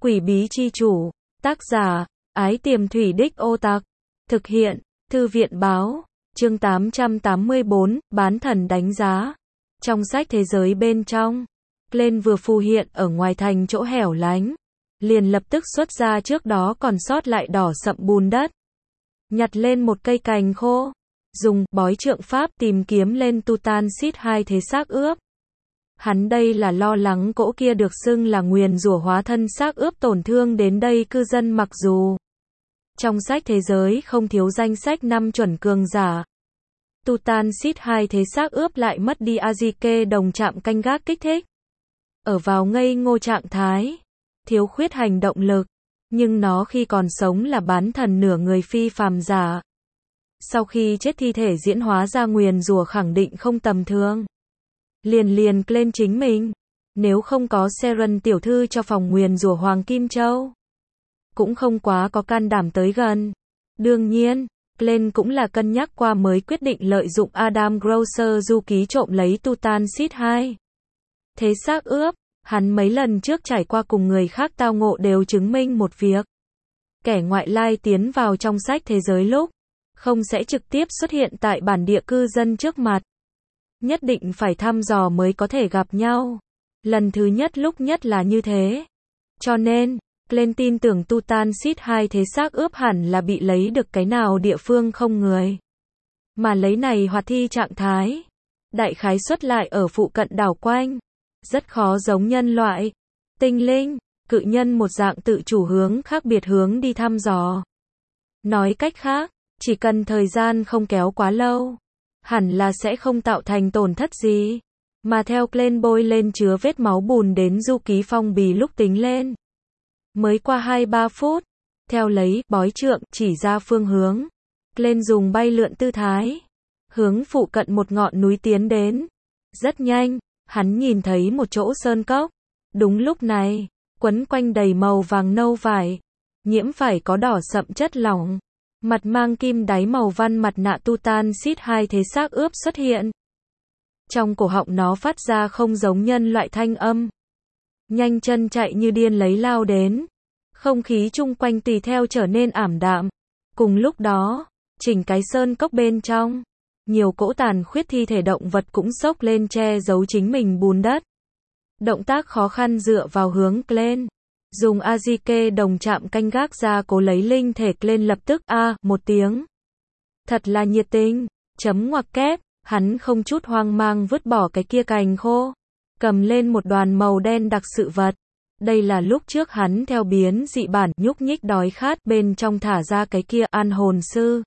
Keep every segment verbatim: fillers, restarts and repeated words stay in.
Quỷ bí chi chủ, tác giả, Ái Tiềm Thủy Đích Ô Tặc, thực hiện, Thư viện báo, chương tám trăm tám mươi bốn, bán thần đánh giá. Trong sách thế giới bên trong, Glenn vừa phù hiện ở ngoài thành chỗ hẻo lánh, liền lập tức xuất ra trước đó còn sót lại đỏ sậm bùn đất. Nhặt lên một cây cành khô, dùng bói trượng pháp tìm kiếm lên Tutansit hai thế xác ướp. Hắn đây là lo lắng cỗ kia được xưng là nguyền rủa hóa thân xác ướp tổn thương đến đây cư dân, mặc dù trong sách thế giới không thiếu danh sách năm chuẩn cường giả. Tutansit hai thế xác ướp lại mất đi Azike đồng chạm canh gác kích thích. Ở vào ngây ngô trạng thái, thiếu khuyết hành động lực, nhưng nó khi còn sống là bán thần nửa người phi phàm giả. Sau khi chết thi thể diễn hóa ra nguyền rủa khẳng định không tầm thường. Liền liền lên chính mình, nếu không có Seren tiểu thư cho phòng nguyền rủa Hoàng Kim Châu, cũng không quá có can đảm tới gần. Đương nhiên, Glenn cũng là cân nhắc qua mới quyết định lợi dụng Adam Grocer du ký trộm lấy Tutansit hai thế xác ướp. Hắn mấy lần trước trải qua cùng người khác tao ngộ đều chứng minh một việc. Kẻ ngoại lai tiến vào trong sách thế giới lúc không sẽ trực tiếp xuất hiện tại bản địa cư dân trước mặt. Nhất định phải thăm dò mới có thể gặp nhau. Lần thứ nhất lúc nhất là như thế. Cho nên, Glenn tin tưởng Tutansit hai thế xác ướp hẳn là bị lấy được cái nào địa phương không người. Mà lấy này hoạt thi trạng thái. Đại khái xuất lại ở phụ cận đảo quanh. Rất khó giống nhân loại, tinh linh, cự nhân một dạng tự chủ hướng khác biệt hướng đi thăm dò. Nói cách khác, chỉ cần thời gian không kéo quá lâu, hẳn là sẽ không tạo thành tổn thất gì. Mà theo Glenn bôi lên chứa vết máu bùn đến du ký phong bì lúc tính lên. Mới qua hai ba phút, theo lấy bói trượng chỉ ra phương hướng. Glenn dùng bay lượn tư thái, hướng phụ cận một ngọn núi tiến đến. Rất nhanh, hắn nhìn thấy một chỗ sơn cốc. Đúng lúc này, quấn quanh đầy màu vàng nâu vải, nhiễm phải có đỏ sậm chất lỏng, mặt mang kim đáy màu văn mặt nạ Tutansit hai thế xác ướp xuất hiện. Trong cổ họng nó phát ra không giống nhân loại thanh âm. Nhanh chân chạy như điên lấy lao đến. Không khí chung quanh tùy theo trở nên ảm đạm. Cùng lúc đó, chỉnh cái sơn cốc bên trong, nhiều cỗ tàn khuyết thi thể động vật cũng xốc lên che giấu chính mình bùn đất. Động tác khó khăn dựa vào hướng Glenn. Dùng Azike đồng chạm canh gác ra cố lấy linh thể. Glenn lập tức a à, một tiếng. Thật là nhiệt tình. Chấm ngoặc kép. Hắn không chút hoang mang vứt bỏ cái kia cành khô. Cầm lên một đoàn màu đen đặc sự vật. Đây là lúc trước hắn theo biến dị bản nhúc nhích đói khát bên trong thả ra cái kia an hồn sư.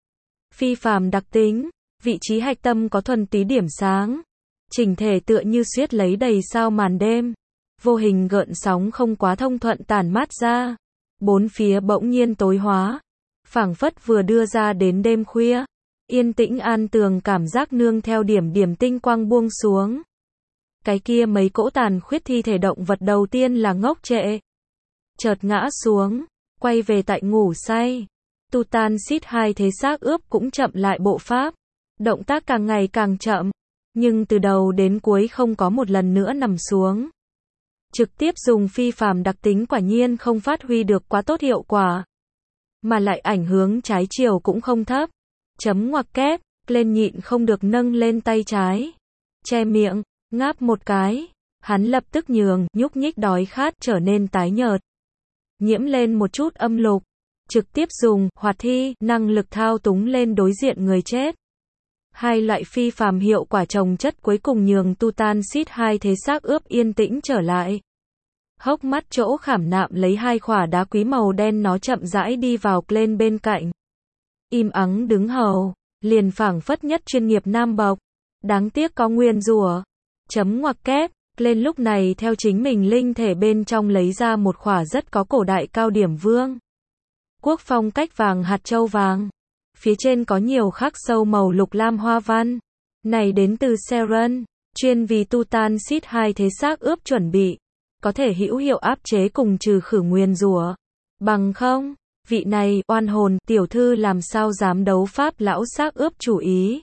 Phi phàm đặc tính. Vị trí hạch tâm có thuần tí điểm sáng. Chỉnh thể tựa như xuyết lấy đầy sao màn đêm. Vô hình gợn sóng không quá thông thuận tản mát ra. Bốn phía bỗng nhiên tối hóa. Phảng phất vừa đưa ra đến đêm khuya. Yên tĩnh an tường cảm giác nương theo điểm điểm tinh quang buông xuống. Cái kia mấy cỗ tàn khuyết thi thể động vật đầu tiên là ngốc trệ. Chợt ngã xuống. Quay về tại ngủ say. Tutansit hai thế xác ướp cũng chậm lại bộ pháp. Động tác càng ngày càng chậm, nhưng từ đầu đến cuối không có một lần nữa nằm xuống. Trực tiếp dùng phi phàm đặc tính quả nhiên không phát huy được quá tốt hiệu quả, mà lại ảnh hưởng trái chiều cũng không thấp. Chấm ngoặc kép, Glenn nhịn không được nâng lên tay trái, che miệng, ngáp một cái, hắn lập tức nhường, nhúc nhích đói khát trở nên tái nhợt, nhiễm lên một chút âm lục, trực tiếp dùng hoạt thi năng lực thao túng lên đối diện người chết. Hai loại phi phàm hiệu quả chồng chất cuối cùng nhường Tutansit hai thế xác ướp yên tĩnh trở lại. Hốc mắt chỗ khảm nạm lấy hai khỏa đá quý màu đen nó chậm rãi đi vào Glenn bên cạnh. Im ắng đứng hầu, liền phảng phất nhất chuyên nghiệp nam bộc. Đáng tiếc có nguyên rủa. Chấm ngoặc kép, Glenn lúc này theo chính mình linh thể bên trong lấy ra một khỏa rất có cổ đại cao điểm vương. Quốc phong cách vàng hạt châu vàng. Phía trên có nhiều khắc sâu màu lục lam hoa văn. Này đến từ Seren, chuyên vì Tutansit hai thế xác ướp chuẩn bị. Có thể hữu hiệu áp chế cùng trừ khử nguyền rủa. Bằng không, vị này, oan hồn, tiểu thư làm sao dám đấu pháp lão xác ướp chủ ý.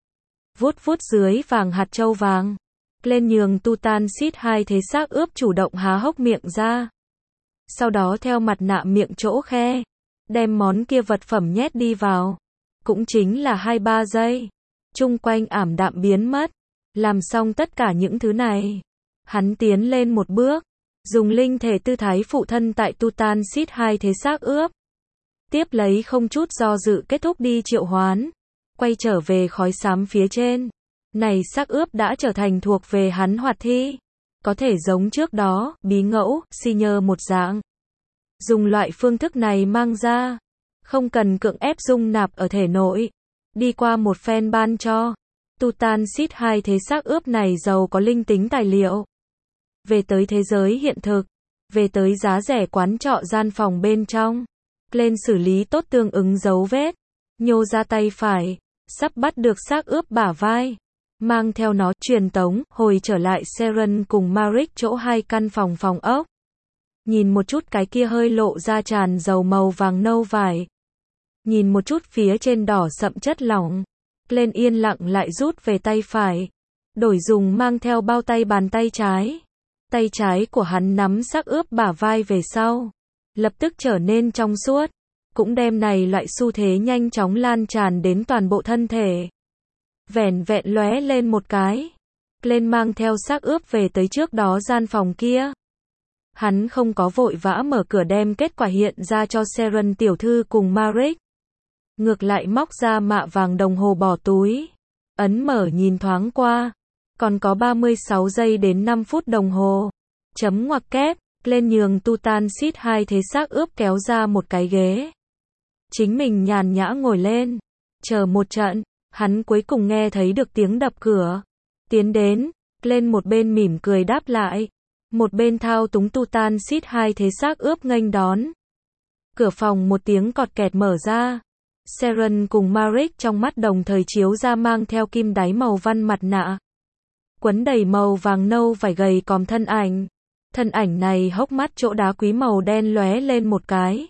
Vuốt vuốt dưới vàng hạt châu vàng. Glenn nhường Tutansit hai thế xác ướp chủ động há hốc miệng ra. Sau đó theo mặt nạ miệng chỗ khe, đem món kia vật phẩm nhét đi vào. Cũng chính là hai ba giây. Chung quanh ảm đạm biến mất. Làm xong tất cả những thứ này. Hắn tiến lên một bước. Dùng linh thể tư thái phụ thân tại Tutansit hai thế xác ướp. Tiếp lấy không chút do dự kết thúc đi triệu hoán. Quay trở về khói xám phía trên. Này xác ướp đã trở thành thuộc về hắn hoạt thi. Có thể giống trước đó, bí ngẫu, si nhơ một dạng. Dùng loại phương thức này mang ra. Không cần cưỡng ép dung nạp ở thể nội. Đi qua một phen ban cho. Tutansit hai thế xác ướp này giàu có linh tính tài liệu. Về tới thế giới hiện thực. Về tới giá rẻ quán trọ gian phòng bên trong. Lên xử lý tốt tương ứng dấu vết. Nhô ra tay phải. Sắp bắt được xác ướp bả vai. Mang theo nó truyền tống, hồi trở lại Seren cùng Maric chỗ hai căn phòng phòng ốc. Nhìn một chút cái kia hơi lộ ra tràn dầu màu vàng nâu vải. Nhìn một chút phía trên đỏ sậm chất lỏng. Lên yên lặng lại rút về tay phải. Đổi dùng mang theo bao tay bàn tay trái. Tay trái của hắn nắm xác ướp bả vai về sau. Lập tức trở nên trong suốt. Cũng đem này loại xu thế nhanh chóng lan tràn đến toàn bộ thân thể. Vẻn vẹn lóe lên một cái. Lên mang theo xác ướp về tới trước đó gian phòng kia. Hắn không có vội vã mở cửa đem kết quả hiện ra cho Seren tiểu thư cùng Maric. Ngược lại móc ra mạ vàng đồng hồ bỏ túi. Ấn mở nhìn thoáng qua. Còn có ba mươi sáu giây đến năm phút đồng hồ. Chấm ngoặc kép. Lên nhường Tutansit hai thế xác ướp kéo ra một cái ghế. Chính mình nhàn nhã ngồi lên. Chờ một trận. Hắn cuối cùng nghe thấy được tiếng đập cửa. Tiến đến. Lên một bên mỉm cười đáp lại. Một bên thao túng Tutansit hai thế xác ướp nghênh đón. Cửa phòng một tiếng cọt kẹt mở ra. Seren cùng Maric trong mắt đồng thời chiếu ra mang theo kim đáy màu văn mặt nạ. Quấn đầy màu vàng nâu vải gầy còm thân ảnh. Thân ảnh này hốc mắt chỗ đá quý màu đen lóe lên một cái.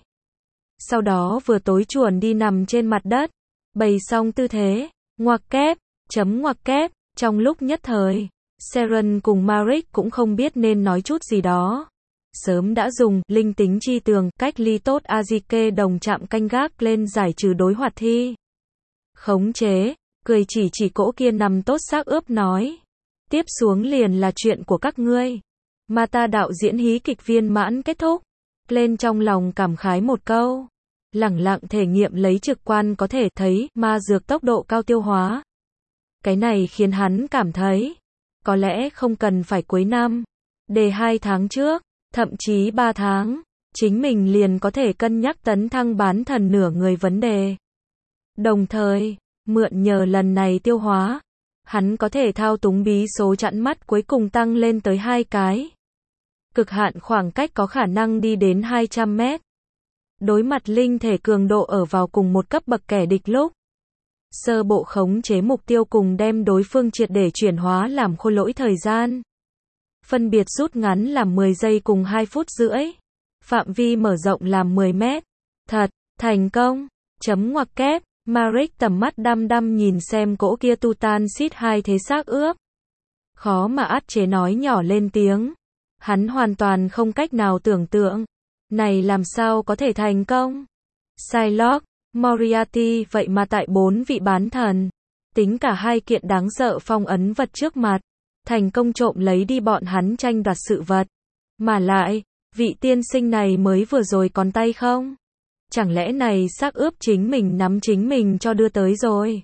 Sau đó vừa tối chuồn đi nằm trên mặt đất. Bày xong tư thế. Ngoặc kép. Chấm ngoặc kép. Trong lúc nhất thời. Seren cùng Maric cũng không biết nên nói chút gì đó. Sớm đã dùng linh tính chi tường cách ly tốt Azike đồng chạm canh gác lên giải trừ đối hoạt thi. Khống chế. Cười chỉ chỉ cỗ kia nằm tốt xác ướp nói. Tiếp xuống liền là chuyện của các ngươi. Mà ta đạo diễn hí kịch viên mãn kết thúc. Lên trong lòng cảm khái một câu. Lẳng lặng thể nghiệm lấy trực quan có thể thấy ma dược tốc độ cao tiêu hóa. Cái này khiến hắn cảm thấy. Có lẽ không cần phải cuối năm. Để hai tháng trước. Thậm chí ba tháng. Chính mình liền có thể cân nhắc tấn thăng bán thần nửa người vấn đề. Đồng thời. Mượn nhờ lần này tiêu hóa. Hắn có thể thao túng bí số chặn mắt cuối cùng tăng lên tới hai cái. Cực hạn khoảng cách có khả năng đi đến hai trăm mét. Đối mặt linh thể cường độ ở vào cùng một cấp bậc kẻ địch lúc. Sơ bộ khống chế mục tiêu cùng đem đối phương triệt để chuyển hóa làm khôi lỗi thời gian. Phân biệt rút ngắn làm mười giây cùng hai phút rưỡi. Phạm vi mở rộng làm mười mét. Thật, thành công. Chấm ngoặc kép. Maric tầm mắt đăm đăm nhìn xem cỗ kia Tutansit hai thế xác ướp. Khó mà át chế nói nhỏ lên tiếng. Hắn hoàn toàn không cách nào tưởng tượng. Này làm sao có thể thành công? Psylocke, Moriarty vậy mà tại bốn vị bán thần. Tính cả hai kiện đáng sợ phong ấn vật trước mặt. Thành công trộm lấy đi bọn hắn tranh đoạt sự vật. Mà lại, vị tiên sinh này mới vừa rồi còn tay không? Chẳng lẽ này xác ướp chính mình nắm chính mình cho đưa tới rồi?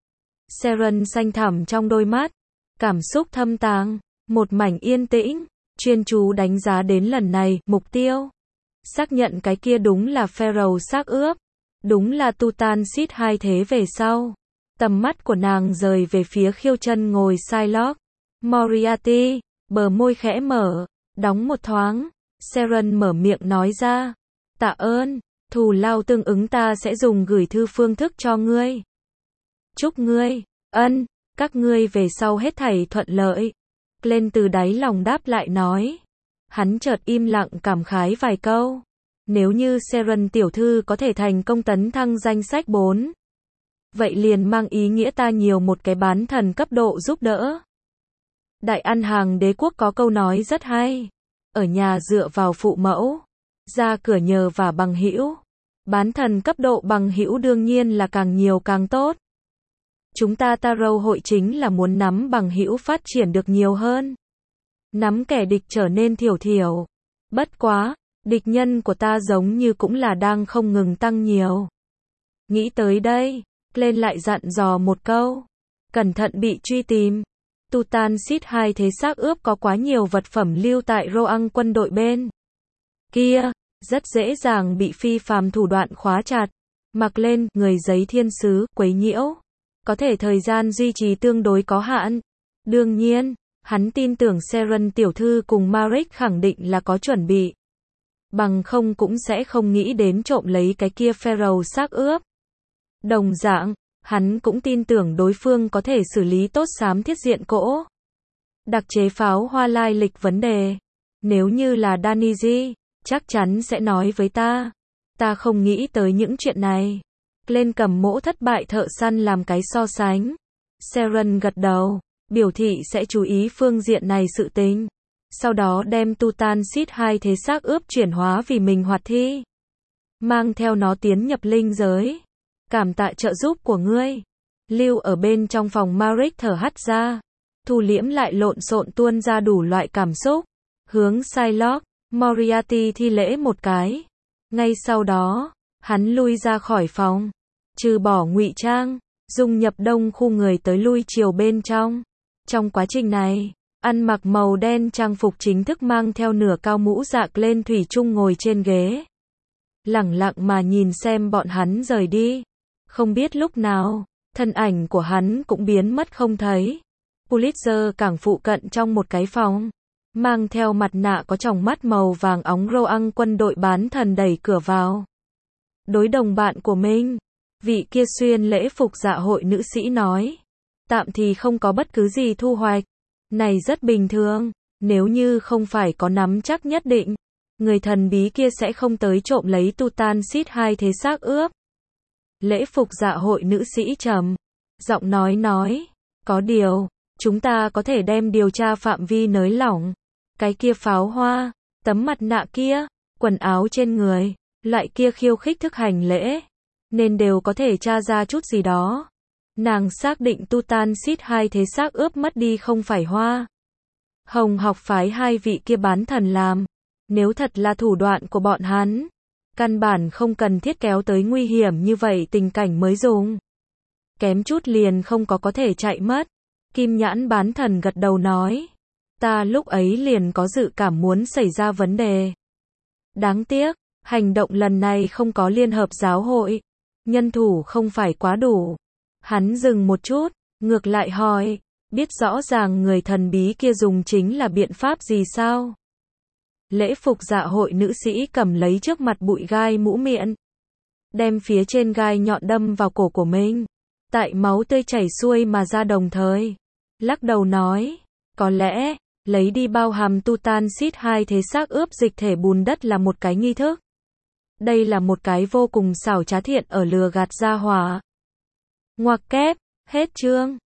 Seren xanh thẳm trong đôi mắt. Cảm xúc thâm tàng. Một mảnh yên tĩnh. Chuyên chú đánh giá đến lần này, mục tiêu. Xác nhận cái kia đúng là Pharaoh xác ướp. Đúng là Tutansit hai thế về sau. Tầm mắt của nàng rời về phía khiêu chân ngồi Psylocke. Moriarty, bờ môi khẽ mở, đóng một thoáng. Seren mở miệng nói ra. Tạ ơn, thù lao tương ứng ta sẽ dùng gửi thư phương thức cho ngươi. Chúc ngươi, ân, các ngươi về sau hết thảy thuận lợi. Lên từ đáy lòng đáp lại nói. Hắn chợt im lặng cảm khái vài câu. Nếu như Seren tiểu thư có thể thành công tấn thăng danh sách bốn. Vậy liền mang ý nghĩa ta nhiều một cái bán thần cấp độ giúp đỡ. Đại ăn hàng đế quốc có câu nói rất hay. Ở nhà dựa vào phụ mẫu. ra cửa nhờ vả bằng hữu. Bán thần cấp độ bằng hữu đương nhiên là càng nhiều càng tốt. Chúng ta Tarot hội chính là muốn nắm bằng hữu phát triển được nhiều hơn. Nắm kẻ địch trở nên thiểu thiểu. Bất quá, địch nhân của ta giống như cũng là đang không ngừng tăng nhiều. Nghĩ tới đây, lên lại dặn dò một câu. Cẩn thận bị truy tìm. Tutansit hai thế xác ướp có quá nhiều vật phẩm lưu tại Roang quân đội bên kia, rất dễ dàng bị phi phàm thủ đoạn khóa chặt. Mặc lên, người giấy thiên sứ, quấy nhiễu. Có thể thời gian duy trì tương đối có hạn. Đương nhiên, hắn tin tưởng Seren tiểu thư cùng Marek khẳng định là có chuẩn bị. Bằng không cũng sẽ không nghĩ đến trộm lấy cái kia Pharaoh xác ướp. Đồng dạng, hắn cũng tin tưởng đối phương có thể xử lý tốt xám thiết diện cỗ. Đặc chế pháo hoa lai lịch vấn đề. Nếu như là Daniji, chắc chắn sẽ nói với ta. Ta không nghĩ tới những chuyện này. Lên cầm mỗ thất bại thợ săn làm cái so sánh. Seren gật đầu, biểu thị sẽ chú ý phương diện này sự tình. Sau đó đem Tutansit hai thế xác ướp chuyển hóa vì mình hoạt thi. Mang theo nó tiến nhập linh giới. Cảm tạ trợ giúp của ngươi. Lưu ở bên trong phòng Marek thở hắt ra. Thu liễm lại lộn xộn tuôn ra đủ loại cảm xúc. Hướng Psylocke, Moriarty thi lễ một cái. Ngay sau đó, hắn lui ra khỏi phòng. Trừ bỏ ngụy trang, dung nhập đông khu người tới lui chiều bên trong. Trong quá trình này, ăn mặc màu đen trang phục chính thức mang theo nửa cao mũ dạc lên thủy chung ngồi trên ghế. Lẳng lặng mà nhìn xem bọn hắn rời đi. Không biết lúc nào, thân ảnh của hắn cũng biến mất không thấy. Pulitzer cảng phụ cận trong một cái phòng. Mang theo mặt nạ có tròng mắt màu vàng óng Roang quân đội bán thần đẩy cửa vào. Đối đồng bạn của mình, vị kia xuyên lễ phục dạ hội nữ sĩ nói. Tạm thì không có bất cứ gì thu hoạch. Này rất bình thường, nếu như không phải có nắm chắc nhất định, người thần bí kia sẽ không tới trộm lấy Tutansit hai thế xác ướp. Lễ phục dạ hội nữ sĩ trầm giọng nói nói, có điều, chúng ta có thể đem điều tra phạm vi nới lỏng. Cái kia pháo hoa, tấm mặt nạ kia, quần áo trên người, loại kia khiêu khích thức hành lễ, nên đều có thể tra ra chút gì đó. Nàng xác định Tutansit hai thế xác ướp mất đi không phải Hoa Hồng học phái hai vị kia bán thần làm. Nếu thật là thủ đoạn của bọn hắn, căn bản không cần thiết kéo tới nguy hiểm như vậy tình cảnh mới dùng. Kém chút liền không có có thể chạy mất. Kim nhãn bán thần gật đầu nói. Ta lúc ấy liền có dự cảm muốn xảy ra vấn đề. Đáng tiếc, hành động lần này không có liên hợp giáo hội. Nhân thủ không phải quá đủ. Hắn dừng một chút, ngược lại hỏi, biết rõ ràng người thần bí kia dùng chính là biện pháp gì sao? Lễ phục dạ hội nữ sĩ cầm lấy trước mặt bụi gai mũ miệng. Đem phía trên gai nhọn đâm vào cổ của mình. Tại máu tươi chảy xuôi mà ra đồng thời. Lắc đầu nói, có lẽ, lấy đi bao hàm Tutansit hai thế xác ướp dịch thể bùn đất là một cái nghi thức. Đây là một cái vô cùng xảo trá thiện ở lừa gạt gia hỏa. Ngoặc kép, hết chương.